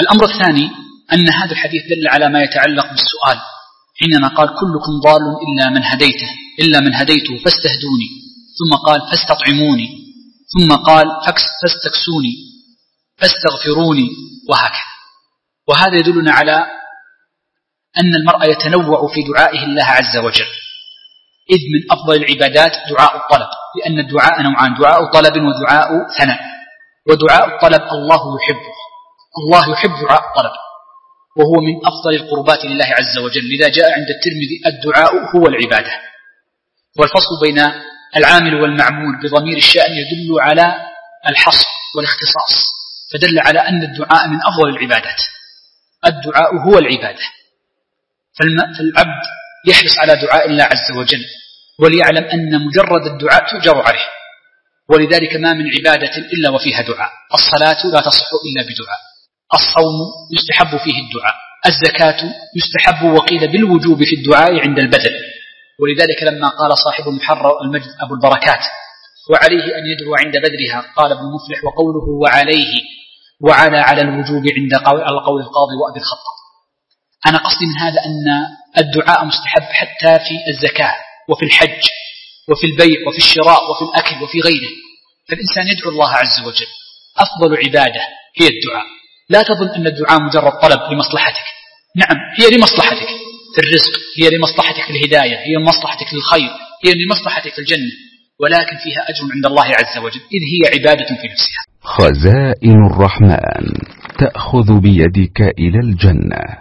الأمر الثاني أن هذا الحديث دل على ما يتعلق بالسؤال، حينما قال كلكم ضال إلا من هديته فاستهدوني، ثم قال فاستطعموني، ثم قال فاستكسوني، فاستغفروني، وهكذا. وهذا يدلنا على أن المرء يتنوع في دعائه الله عز وجل، إذ من أفضل العبادات دعاء الطلب، لأن الدعاء نوعان: دعاء طلب ودعاء ثناء. ودعاء الطلب الله يحبه، الله يحب دعاء الطلب، وهو من أفضل القربات لله عز وجل. لذا جاء عند الترمذي الدعاء هو العبادة. والفصل بين العامل والمعمول بضمير الشأن يدل على الحصر والاختصاص، فدل على أن الدعاء من أفضل العبادات. الدعاء هو العبادة، فالعبد يحرص على دعاء الله عز وجل، وليعلم أن مجرد الدعاء تؤجر عليه. ولذلك ما من عبادة إلا وفيها دعاء. الصلاة لا تصح إلا بدعاء، الصوم يستحب فيه الدعاء، الزكاة يستحب وقيل بالوجوب في الدعاء عند البذل. ولذلك لما قال صاحب المحرر المجد أبو البركات وعليه أن يدعو عند بذلها، قال ابن مفلح وقوله وعليه على الوجوب عند القول القاضي وأبي الخطاب. أنا قصدي من هذا أن الدعاء مستحب حتى في الزكاة وفي الحج وفي البيع وفي الشراء وفي الأكل وفي غيره، فالإنسان يدعو الله عز وجل. أفضل عبادة هي الدعاء. لا تظن أن الدعاء مجرد طلب لمصلحتك، نعم هي لمصلحتك في الرزق، هي لمصلحتك في الهداية، هي لمصلحتك للخير، هي لمصلحتك في الجنة، ولكن فيها أجر عند الله عز وجل، إذ هي عبادة في نفسها. خزائن الرحمن تأخذ بيدك إلى الجنة.